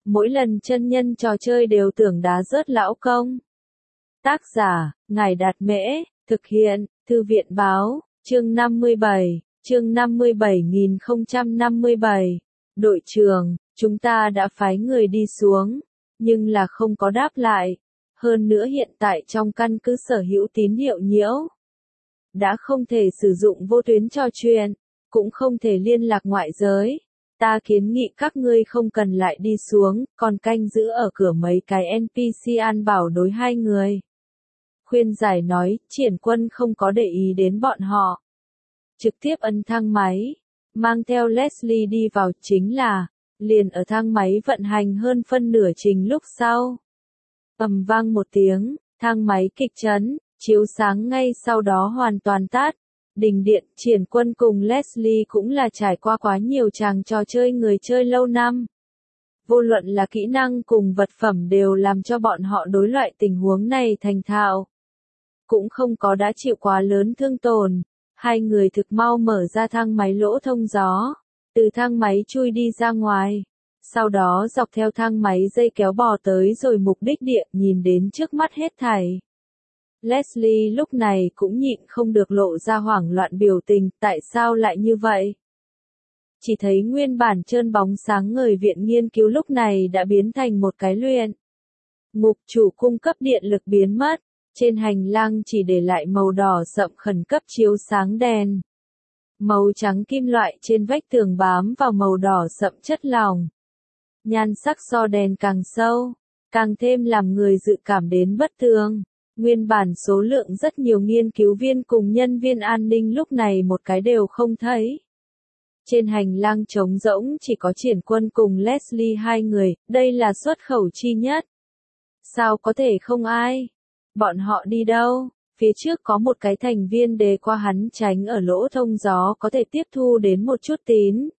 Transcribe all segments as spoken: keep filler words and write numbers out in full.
Mỗi lần chân nhân trò chơi đều tưởng đá rớt lão công. Tác giả, Ngài Đạt Mễ, thực hiện, Thư viện Báo, chương năm mươi bảy, chương năm mươi bảy nghìn không trăm năm mươi bảy. Đội trưởng, chúng ta đã phái người đi xuống, nhưng là không có đáp lại. Hơn nữa hiện tại trong căn cứ sở hữu tín hiệu nhiễu. Đã không thể sử dụng vô tuyến trò chuyện, cũng không thể liên lạc ngoại giới. Ta kiến nghị các ngươi không cần lại đi xuống, còn canh giữ ở cửa mấy cái en pê xê an bảo đối hai người. Khuyên giải nói, Triển Quân không có để ý đến bọn họ. Trực tiếp ấn thang máy, mang theo Leslie đi vào chính là, liền ở thang máy vận hành hơn phân nửa trình lúc sau. Ầm vang một tiếng, thang máy kịch chấn, chiếu sáng ngay sau đó hoàn toàn tắt. Đình điện, Triển Quân cùng Leslie cũng là trải qua quá nhiều tràng trò chơi người chơi lâu năm. Vô luận là kỹ năng cùng vật phẩm đều làm cho bọn họ đối loại tình huống này thành thạo. Cũng không có đã chịu quá lớn thương tổn. Hai người thực mau mở ra thang máy lỗ thông gió. Từ thang máy chui đi ra ngoài. Sau đó dọc theo thang máy dây kéo bò tới rồi mục đích địa nhìn đến trước mắt hết thảy. Leslie lúc này cũng nhịn không được lộ ra hoảng loạn biểu tình, tại sao lại như vậy? Chỉ thấy nguyên bản trơn bóng sáng ngời viện nghiên cứu lúc này đã biến thành một cái luyện. Ngục chủ cung cấp điện lực biến mất, trên hành lang chỉ để lại màu đỏ sậm khẩn cấp chiếu sáng đèn. Màu trắng kim loại trên vách tường bám vào màu đỏ sậm chất lỏng. Nhan sắc so đèn càng sâu, càng thêm làm người dự cảm đến bất thường. Nguyên bản số lượng rất nhiều nghiên cứu viên cùng nhân viên an ninh lúc này một cái đều không thấy. Trên hành lang trống rỗng chỉ có Triển Quân cùng Leslie hai người, đây là xuất khẩu chi nhất. Sao có thể không ai? Bọn họ đi đâu? Phía trước có một cái thành viên đề qua hắn tránh ở lỗ thông gió có thể tiếp thu đến một chút tín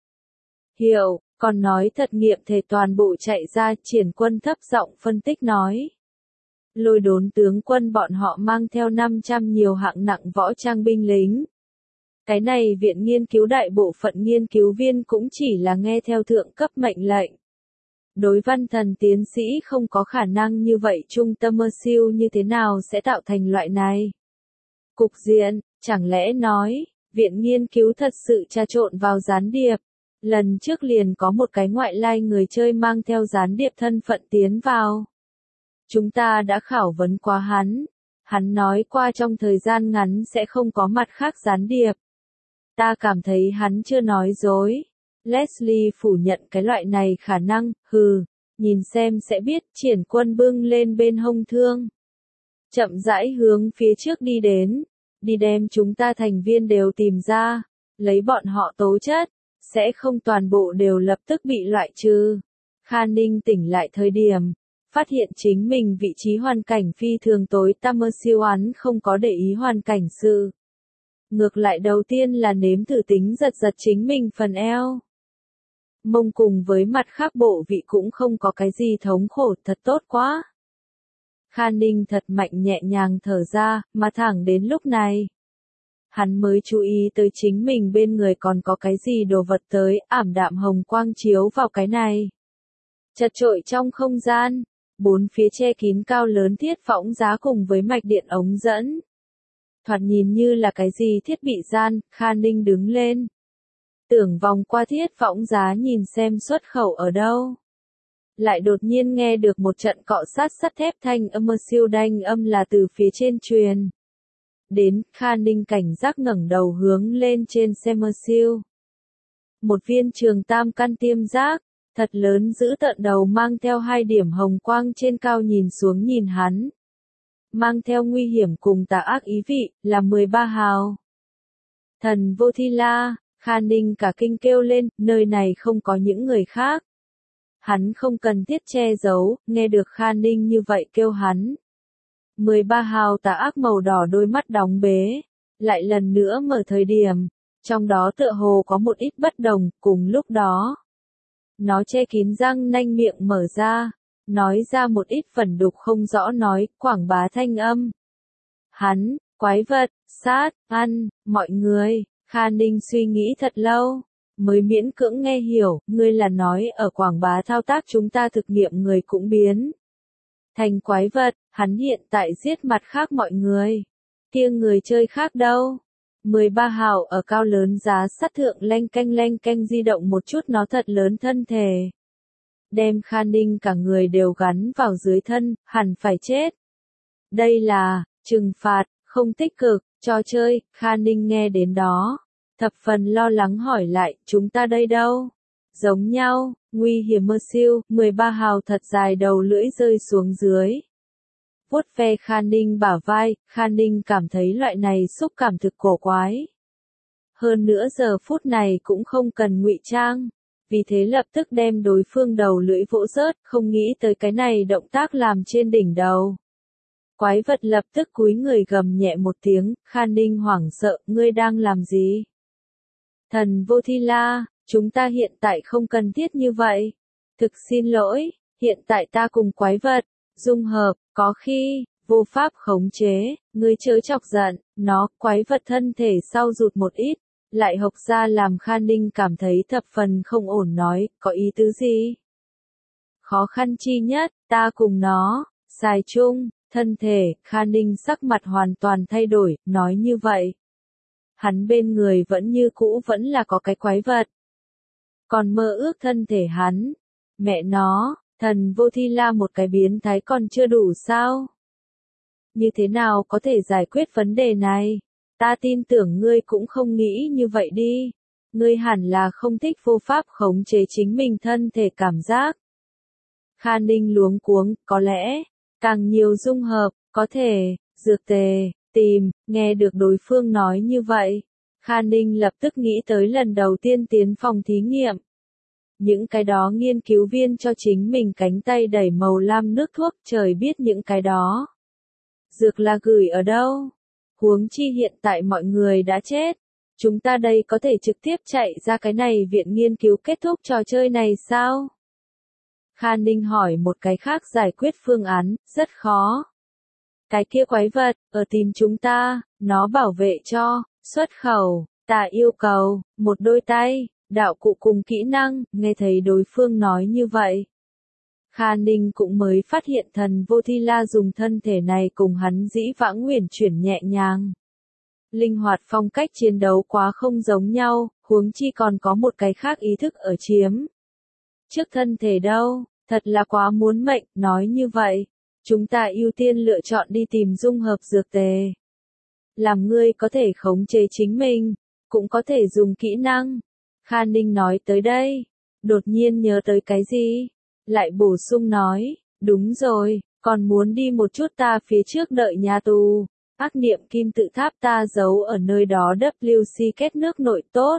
hiệu, còn nói thật nghiệm thể toàn bộ chạy ra. Triển Quân thấp giọng phân tích nói. Lôi đốn tướng quân bọn họ mang theo năm trăm nhiều hạng nặng võ trang binh lính. Cái này viện nghiên cứu đại bộ phận nghiên cứu viên cũng chỉ là nghe theo thượng cấp mệnh lệnh. Đối văn thần tiến sĩ không có khả năng như vậy. Trung tâm mơ siêu như thế nào sẽ tạo thành loại này? Cục diện, chẳng lẽ nói, viện nghiên cứu thật sự tra trộn vào gián điệp. Lần trước liền có một cái ngoại lai người chơi mang theo gián điệp thân phận tiến vào. Chúng ta đã khảo vấn qua hắn. Hắn nói qua trong thời gian ngắn sẽ không có mặt khác gián điệp. Ta cảm thấy hắn chưa nói dối. Leslie phủ nhận cái loại này khả năng, hừ, nhìn xem sẽ biết. Triển Quân bưng lên bên hông thương. Chậm rãi hướng phía trước đi đến. Đi đem chúng ta thành viên đều tìm ra. Lấy bọn họ tố chất. Sẽ không toàn bộ đều lập tức bị loại trừ. Kha Ninh tỉnh lại thời điểm. Phát hiện chính mình vị trí hoàn cảnh phi thường tối tăm mơ siêu án không có để ý hoàn cảnh sự. Ngược lại đầu tiên là nếm thử tính giật giật chính mình phần eo. Mông cùng với mặt khác bộ vị cũng không có cái gì thống khổ, thật tốt quá. Kha Ninh thật mạnh nhẹ nhàng thở ra, mà thẳng đến lúc này. Hắn mới chú ý tới chính mình bên người còn có cái gì đồ vật tới, ảm đạm hồng quang chiếu vào cái này. Chật trội trong không gian. Bốn phía che kín cao lớn thiết phõng giá cùng với mạch điện ống dẫn. Thoạt nhìn như là cái gì thiết bị gian. Kha Ninh đứng lên. Tưởng vòng qua thiết phõng giá nhìn xem xuất khẩu ở đâu. Lại đột nhiên nghe được một trận cọ sát sắt thép thanh âm mơ siêu đanh âm là từ phía trên truyền. Đến, Kha Ninh cảnh giác ngẩng đầu hướng lên trên xe mơ siêu. Một viên trường tam căn tiêm giác. Thật lớn giữ tận đầu mang theo hai điểm hồng quang trên cao nhìn xuống nhìn hắn. Mang theo nguy hiểm cùng tà ác ý vị, là mười ba hào. Thần vô thi la, Kha Ninh cả kinh kêu lên, nơi này không có những người khác. Hắn không cần thiết che giấu, nghe được Kha Ninh như vậy kêu hắn. mười ba hào tà ác màu đỏ đôi mắt đóng bế, lại lần nữa mở thời điểm, trong đó tựa hồ có một ít bất đồng, cùng lúc đó. Nó che kín răng nanh miệng mở ra, nói ra một ít phần đục không rõ nói, quảng bá thanh âm. Hắn, quái vật, sát, ăn, mọi người, Kha Ninh suy nghĩ thật lâu, mới miễn cưỡng nghe hiểu, ngươi là nói ở Quảng Bá thao tác chúng ta thực nghiệm người cũng biến thành quái vật, hắn hiện tại giết mặt khác mọi người. Kia người chơi khác đâu? mười ba hào ở cao lớn giá sắt thượng leng canh leng canh di động một chút nó thật lớn thân thể. Đem Kha Ninh cả người đều gắn vào dưới thân, hẳn phải chết. Đây là, trừng phạt, không tích cực, trò chơi, Kha Ninh nghe đến đó. Thập phần lo lắng hỏi lại, chúng ta đây đâu? Giống nhau, nguy hiểm mơ siêu, mười ba hào thật dài đầu lưỡi rơi xuống dưới. Vuốt ve Kha Ninh bả vai, Kha Ninh cảm thấy loại này xúc cảm thực cổ quái. Hơn nữa giờ phút này cũng không cần ngụy trang, vì thế lập tức đem đối phương đầu lưỡi vỗ rớt, không nghĩ tới cái này động tác làm trên đỉnh đầu. Quái vật lập tức cúi người gầm nhẹ một tiếng, Kha Ninh hoảng sợ, ngươi đang làm gì? Thần Vô Thi La, chúng ta hiện tại không cần thiết như vậy. Thực xin lỗi, hiện tại ta cùng quái vật, dung hợp, có khi, vô pháp khống chế, ngươi chớ chọc giận, nó, quái vật thân thể sau rụt một ít, lại hộc ra làm Kha Ninh cảm thấy thập phần không ổn nói, có ý tứ gì? Khó khăn chi nhất, ta cùng nó, xài chung, thân thể, Kha Ninh sắc mặt hoàn toàn thay đổi, nói như vậy. Hắn bên người vẫn như cũ vẫn là có cái quái vật. Còn mơ ước thân thể hắn, mẹ nó, thần Vô Thi La một cái biến thái còn chưa đủ sao? Như thế nào có thể giải quyết vấn đề này? Ta tin tưởng ngươi cũng không nghĩ như vậy đi. Ngươi hẳn là không thích vô pháp khống chế chính mình thân thể cảm giác. Kha Ninh luống cuống, có lẽ, càng nhiều dung hợp, có thể, dược tề, tìm, nghe được đối phương nói như vậy. Kha Ninh lập tức nghĩ tới lần đầu tiên tiến phòng thí nghiệm. Những cái đó nghiên cứu viên cho chính mình cánh tay đẩy màu lam nước thuốc, trời biết những cái đó. Dược là gửi ở đâu? Huống chi hiện tại mọi người đã chết. Chúng ta đây có thể trực tiếp chạy ra cái này viện nghiên cứu kết thúc trò chơi này sao? Kha Ninh hỏi một cái khác giải quyết phương án, rất khó. Cái kia quái vật, ở tìm chúng ta, nó bảo vệ cho, xuất khẩu, ta yêu cầu, một đôi tay, đạo cụ cùng kỹ năng, nghe thấy đối phương nói như vậy. Kha Ninh cũng mới phát hiện thần Vô Thi La dùng thân thể này cùng hắn dĩ vãng huyền chuyển nhẹ nhàng. Linh hoạt phong cách chiến đấu quá không giống nhau, huống chi còn có một cái khác ý thức ở chiếm. Trước thân thể đâu, thật là quá muốn mệnh, nói như vậy. Chúng ta ưu tiên lựa chọn đi tìm dung hợp dược tề. Làm ngươi có thể khống chế chính mình, cũng có thể dùng kỹ năng. Kha Ninh nói tới đây, đột nhiên nhớ tới cái gì? Lại bổ sung nói, đúng rồi, còn muốn đi một chút ta phía trước đợi nhà tù. Ác niệm kim tự tháp ta giấu ở nơi đó W C kết nước nội tốt.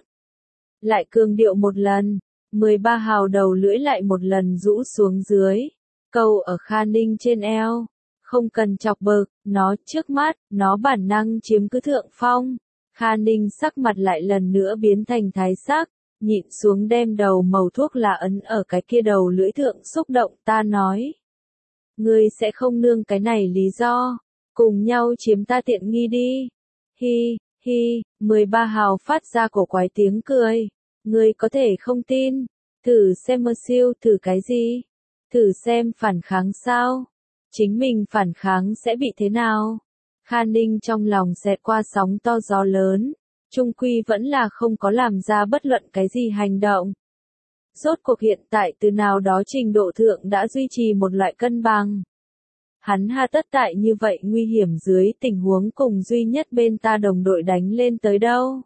Lại cường điệu một lần, mười ba hào đầu lưỡi lại một lần rũ xuống dưới. Câu ở Kha Ninh trên eo, không cần chọc bực, nó trước mắt, nó bản năng chiếm cứ thượng phong. Kha Ninh sắc mặt lại lần nữa biến thành thái sắc, nhịn xuống đem đầu màu thuốc là ấn ở cái kia đầu lưỡi thượng xúc động, ta nói. Ngươi sẽ không nương cái này lý do, cùng nhau chiếm ta tiện nghi đi. Hi, hi, mười ba hào phát ra cổ quái tiếng cười. Ngươi có thể không tin, thử xem mơ siêu, thử cái gì? Thử xem phản kháng sao? Chính mình phản kháng sẽ bị thế nào? Kha Ninh trong lòng xẹt qua sóng to gió lớn, chung quy vẫn là không có làm ra bất luận cái gì hành động. Rốt cuộc hiện tại từ nào đó trình độ thượng đã duy trì một loại cân bằng. Hắn hà tất tại như vậy nguy hiểm dưới tình huống cùng duy nhất bên ta đồng đội đánh lên tới đâu.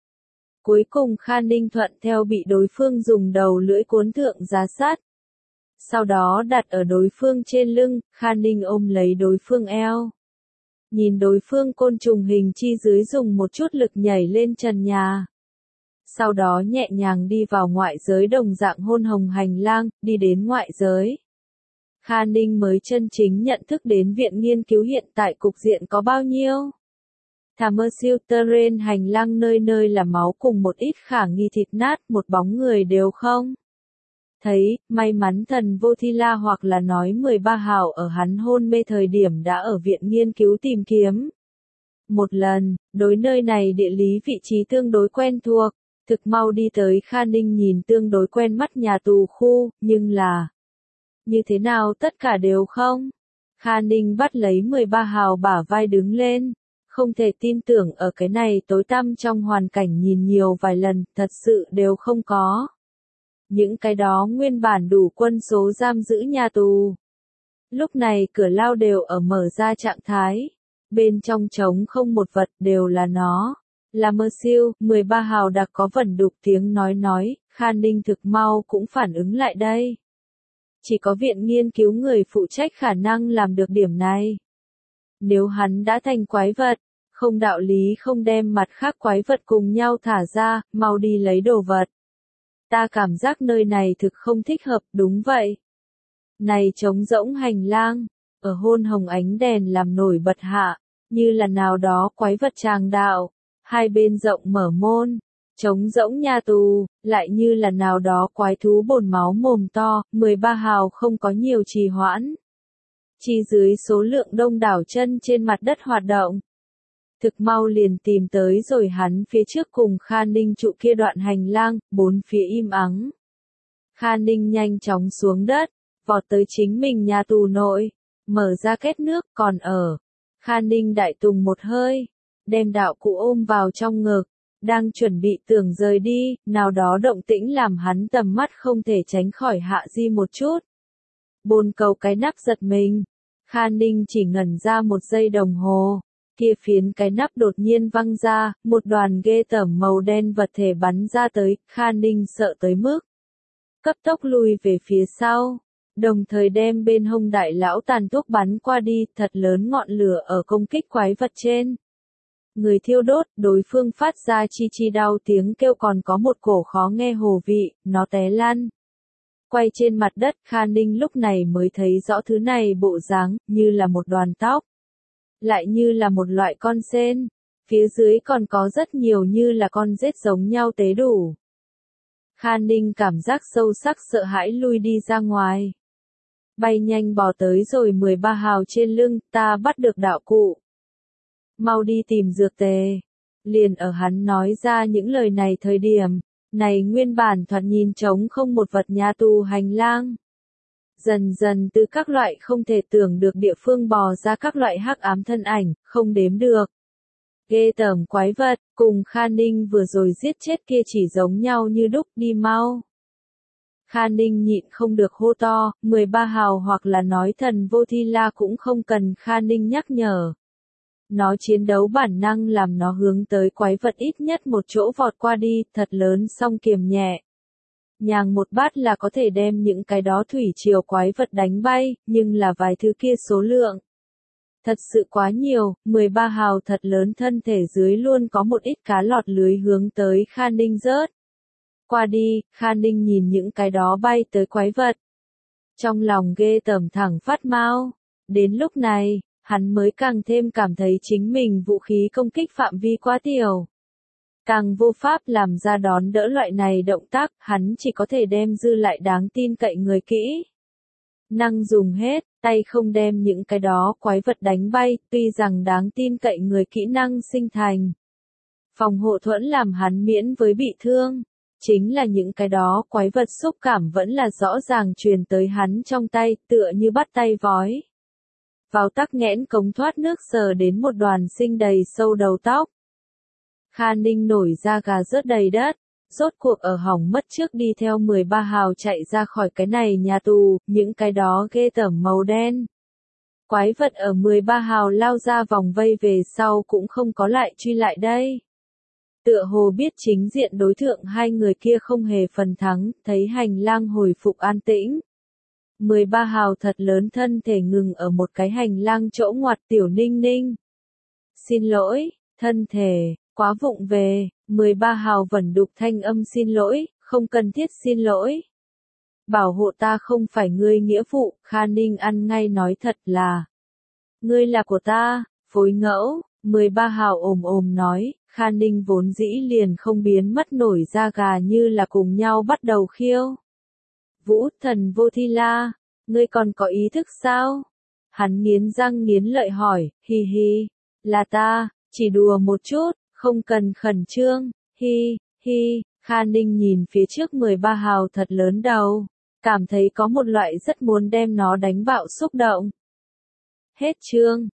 Cuối cùng Kha Ninh thuận theo bị đối phương dùng đầu lưỡi cuốn thượng giá sát. Sau đó đặt ở đối phương trên lưng, Kha Ninh ôm lấy đối phương eo. Nhìn đối phương côn trùng hình chi dưới dùng một chút lực nhảy lên trần nhà. Sau đó nhẹ nhàng đi vào ngoại giới đồng dạng hôn hồng hành lang, đi đến ngoại giới. Kha Ninh mới chân chính nhận thức đến viện nghiên cứu hiện tại cục diện có bao nhiêu. Thảm siêu terrain hành lang nơi nơi là máu cùng một ít khả nghi thịt nát, một bóng người đều không. Thấy, may mắn thần Vô Thi La hoặc là nói mười ba hào ở hắn hôn mê thời điểm đã ở viện nghiên cứu tìm kiếm. Một lần, đối nơi này địa lý vị trí tương đối quen thuộc, Thực mau đi tới Kha Ninh nhìn tương đối quen mắt nhà tù khu, nhưng là... Như thế nào tất cả đều không? Kha Ninh bắt lấy mười ba hào bả vai đứng lên. Không thể tin tưởng ở cái này tối tăm trong hoàn cảnh nhìn nhiều vài lần, thật sự đều không có. Những cái đó nguyên bản đủ quân số giam giữ nhà tù. Lúc này cửa lao đều ở mở ra trạng thái. Bên trong trống không một vật đều là nó. Là mơ siêu, mười ba hào đặc có vẩn đục tiếng nói nói, Kha Ninh thực mau cũng phản ứng lại đây. Chỉ có viện nghiên cứu người phụ trách khả năng làm được điểm này. Nếu hắn đã thành quái vật, không đạo lý không đem mặt khác quái vật cùng nhau thả ra, mau đi lấy đồ vật. Ta cảm giác nơi này thực không thích hợp, đúng vậy. Này trống rỗng hành lang, ở hôn hồng ánh đèn làm nổi bật hạ, như là nào đó quái vật tràng đạo, hai bên rộng mở môn, trống rỗng nhà tù, lại như là nào đó quái thú bồn máu mồm to, mười ba hào không có nhiều trì hoãn. Chỉ dưới số lượng đông đảo chân trên mặt đất hoạt động. Thực mau liền tìm tới rồi hắn phía trước cùng Kha Ninh trụ kia đoạn hành lang, bốn phía im ắng. Kha Ninh nhanh chóng xuống đất, vọt tới chính mình nhà tù nội, mở ra két nước còn ở. Kha Ninh đại tùng một hơi, đem đạo cụ ôm vào trong ngực, đang chuẩn bị tưởng rời đi, nào đó động tĩnh làm hắn tầm mắt không thể tránh khỏi hạ di một chút. Bồn cầu cái nắp giật mình, Kha Ninh chỉ ngẩn ra một giây đồng hồ. Kia phiến cái nắp đột nhiên văng ra, một đoàn ghê tởm màu đen vật thể bắn ra tới, Kha Ninh sợ tới mức. Cấp tốc lùi về phía sau, đồng thời đem bên hông đại lão tàn thuốc bắn qua đi, thật lớn ngọn lửa ở công kích quái vật trên. Người thiêu đốt, đối phương phát ra chi chi đau tiếng kêu còn có một cổ khó nghe hồ vị, nó té lăn. Quay trên mặt đất, Kha Ninh lúc này mới thấy rõ thứ này bộ dáng, như là một đoàn tóc. Lại như là một loại con sên, phía dưới còn có rất nhiều như là con rết giống nhau tế đủ. Kha Ninh cảm giác sâu sắc sợ hãi lui đi ra ngoài. Bay nhanh bò tới rồi mười ba hào trên lưng, ta bắt được đạo cụ. Mau đi tìm dược tề. Liền ở hắn nói ra những lời này thời điểm, này nguyên bản thoạt nhìn trống không một vật nhà tù hành lang. Dần dần từ các loại không thể tưởng được địa phương bò ra các loại hắc ám thân ảnh, không đếm được. Ghê tởm quái vật, cùng Kha Ninh vừa rồi giết chết kia chỉ giống nhau như đúc, đi mau. Kha Ninh nhịn không được hô to, mười ba hào hoặc là nói thần vô thi la cũng không cần Kha Ninh nhắc nhở. Nó chiến đấu bản năng làm nó hướng tới quái vật ít nhất một chỗ vọt qua đi, thật lớn song kiềm nhẹ. Nhàng một bát là có thể đem những cái đó thủy triều quái vật đánh bay, nhưng là vài thứ kia số lượng. Thật sự quá nhiều, mười ba hào thật lớn thân thể dưới luôn có một ít cá lọt lưới hướng tới Kha Ninh rớt. Qua đi, Kha Ninh nhìn những cái đó bay tới quái vật. Trong lòng ghê tởm thẳng phát mau. Đến lúc này, hắn mới càng thêm cảm thấy chính mình vũ khí công kích phạm vi quá tiểu. Càng vô pháp làm ra đón đỡ loại này động tác, hắn chỉ có thể đem dư lại đáng tin cậy người kỹ. Năng dùng hết, tay không đem những cái đó quái vật đánh bay, tuy rằng đáng tin cậy người kỹ năng sinh thành. Phòng hộ thuẫn làm hắn miễn với bị thương. Chính là những cái đó quái vật xúc cảm vẫn là rõ ràng truyền tới hắn trong tay, tựa như bắt tay vói. Vào tắc nghẽn cống thoát nước sờ đến một đoàn sinh đầy sâu đầu tóc. Kha Ninh nổi da gà rớt đầy đất, rốt cuộc ở hỏng mất trước đi theo mười ba hào chạy ra khỏi cái này nhà tù, những cái đó ghê tởm màu đen. Quái vật ở mười ba hào lao ra vòng vây về sau cũng không có lại truy lại đây. Tựa hồ biết chính diện đối thượng hai người kia không hề phần thắng, thấy hành lang hồi phục an tĩnh. mười ba hào thật lớn thân thể ngừng ở một cái hành lang chỗ ngoặt tiểu ninh ninh. Xin lỗi, thân thể, quá vụng về, mười ba hào vẫn đục thanh âm xin lỗi, không cần thiết xin lỗi. Bảo hộ ta không phải ngươi nghĩa vụ, Kha Ninh ăn ngay nói thật là. Ngươi là của ta, phối ngẫu, mười ba hào ồm ồm nói, Kha Ninh vốn dĩ liền không biến mất nổi da gà như là cùng nhau bắt đầu khiêu. Vũ thần vô thi la, ngươi còn có ý thức sao? Hắn nghiến răng nghiến lợi hỏi, hi hi, là ta, chỉ đùa một chút, không cần khẩn trương, hi, hi, Kha Ninh nhìn phía trước mười ba hào thật lớn đầu, cảm thấy có một loại rất muốn đem nó đánh bạo xúc động. Hết chương.